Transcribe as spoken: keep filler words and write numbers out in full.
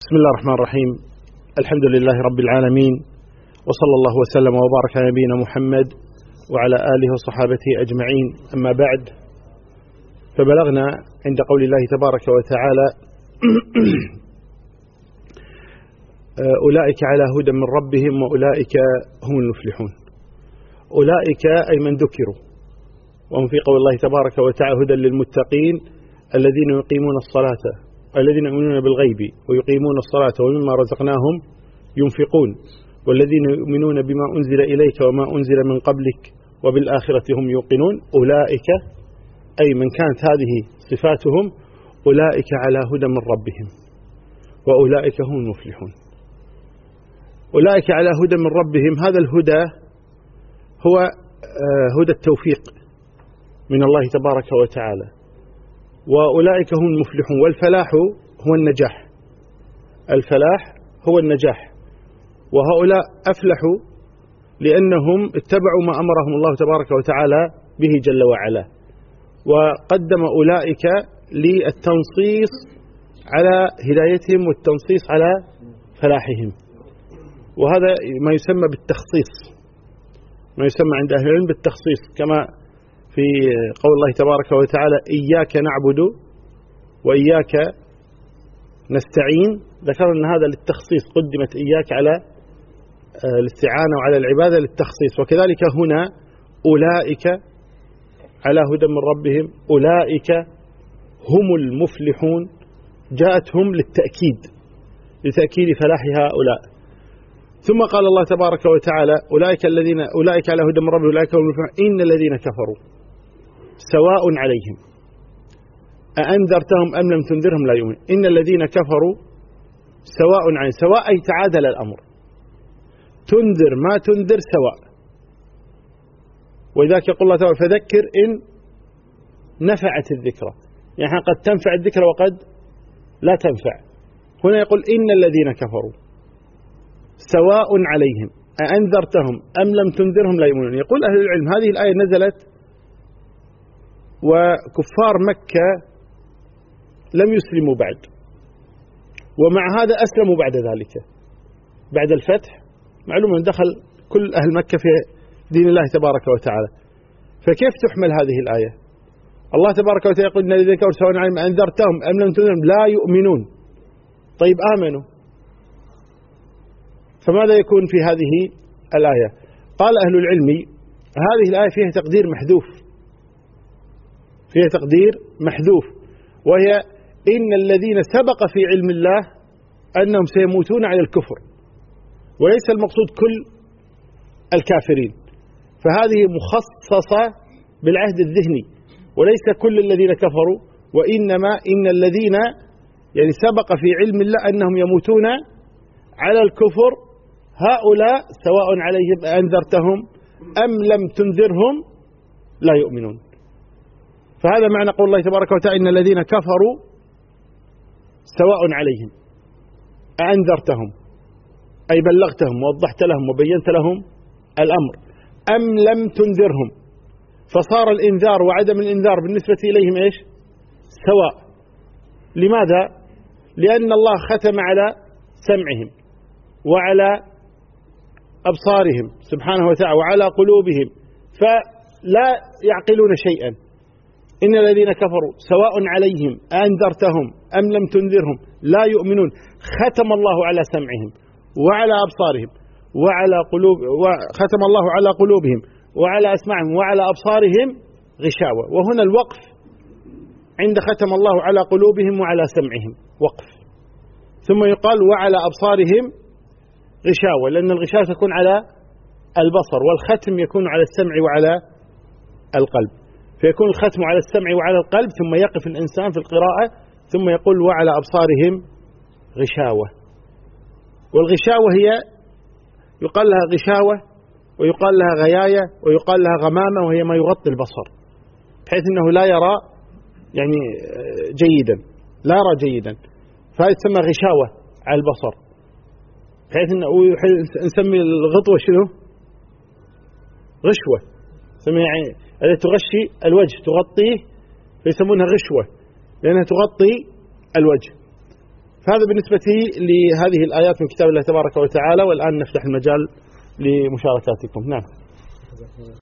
بسم الله الرحمن الرحيم. الحمد لله رب العالمين، وصلى الله وسلم وبارك على نبينا محمد وعلى آله وصحابته أجمعين. أما بعد، فبلغنا عند قول الله تبارك وتعالى أولئك على هدى من ربهم وأولئك هم المفلحون. أولئك أي من ذكروا، وهم في قول الله تبارك وتعالى هدى للمتقين الذين يقيمون الصلاة الذين يؤمنون بالغيب ويقيمون الصلاة ومما رزقناهم ينفقون والذين يؤمنون بما أنزل إليك وما أنزل من قبلك وبالآخرة هم يوقنون. أولئك أي من كانت هذه صفاتهم أولئك على هدى من ربهم وأولئك هم المفلحون. أولئك على هدى من ربهم، هذا الهدى هو هدى التوفيق من الله تبارك وتعالى، وأولئك هم المفلحون. والفلاح هو النجاح، الفلاح هو النجاح، وهؤلاء أفلحوا لأنهم اتبعوا ما أمرهم الله تبارك وتعالى به جل وعلا، وقدم أولئك للتنصيص على هدايتهم والتنصيص على فلاحهم، وهذا ما يسمى بالتخصيص، ما يسمى عند أهل العلم بالتخصيص، كما في قول الله تبارك وتعالى إياك نعبد وإياك نستعين. ذكر أن هذا للتخصيص، قدمت إياك على الاستعانة وعلى العبادة للتخصيص. وكذلك هنا أولئك على هدى من ربهم أولئك هم المفلحون، جاءتهم للتأكيد، لتأكيد فلاح هؤلاء. ثم قال الله تبارك وتعالى أولئك الذين أولئك على هدى من ربهم أولئك هم المفلحون إن الذين كفروا سواء عليهم أأنذرتهم أم لم تنذرهم لا يؤمنون. إن الذين كفروا سواء عليهم، سواء أي تعادل الأمر، تنذر ما تنذر سواء. ولذلك يقول الله تعالى فذكر إن نفعت الذكرى، يعني قد تنفع الذكرى وقد لا تنفع. هنا يقول إن الذين كفروا سواء عليهم أأنذرتهم أم لم تنذرهم لا يؤمنون. يقول أهل العلم هذه الآية نزلت وكفار مكة لم يسلموا بعد، ومع هذا أسلموا بعد ذلك، بعد الفتح. معلوم أن دخل كل أهل مكة في دين الله تبارك وتعالى، فكيف تحمل هذه الآية؟ الله تبارك وتعالى يقول إن الذين كفروا سواء عليهم أأنذرتهم أم لم تنذرهم لا يؤمنون. طيب آمنوا، فماذا يكون في هذه الآية؟ قال أهل العلم هذه الآية فيها تقدير محذوف، فيها تقدير محذوف، وهي إن الذين سبق في علم الله أنهم سيموتون على الكفر، وليس المقصود كل الكافرين، فهذه مخصصة بالعهد الذهني، وليس كل الذين كفروا، وإنما إن الذين يعني سبق في علم الله أنهم يموتون على الكفر هؤلاء سواء عليهم أنذرتهم أم لم تنذرهم لا يؤمنون. فهذا معنى قول الله تبارك وتعالى إن الذين كفروا سواء عليهم أنذرتهم أي بلغتهم ووضحت لهم وبينت لهم الأمر أم لم تنذرهم، فصار الإنذار وعدم الإنذار بالنسبة إليهم إيش؟ سواء. لماذا؟ لأن الله ختم على سمعهم وعلى أبصارهم سبحانه وتعالى وعلى قلوبهم، فلا يعقلون شيئا. إن الذين كفروا سواء عليهم أنذرتهم أم لم تنذرهم لا يؤمنون. ختم الله على سمعهم وعلى أبصارهم وعلى قلوب وختم الله على قلوبهم وعلى أسماعهم وعلى أبصارهم غشاوة. وهنا الوقف عند ختم الله على قلوبهم وعلى سمعهم وقف، ثم يقال وعلى أبصارهم غشاوة، لأن الغشاوة تكون على البصر والختم يكون على السمع وعلى القلب، فيكون الختم على السمع وعلى القلب، ثم يقف الإنسان في القراءة ثم يقول وعلى أبصارهم غشاوة. والغشاوة هي يقال لها غشاوة ويقال لها غياية ويقال لها غمامة، وهي ما يغطي البصر بحيث أنه لا يرى يعني جيدا، لا يرى جيدا، فهذه تسمى غشاوة على البصر، بحيث أنه نسمي الغطوة شنو؟ غشوة، يعني التي تغشي الوجه تغطيه، فيسمونها غشوة لأنها تغطي الوجه. فهذا بالنسبة لهذه الآيات من كتاب الله تبارك وتعالى. والآن نفتح المجال لمشاركاتكم. نعم.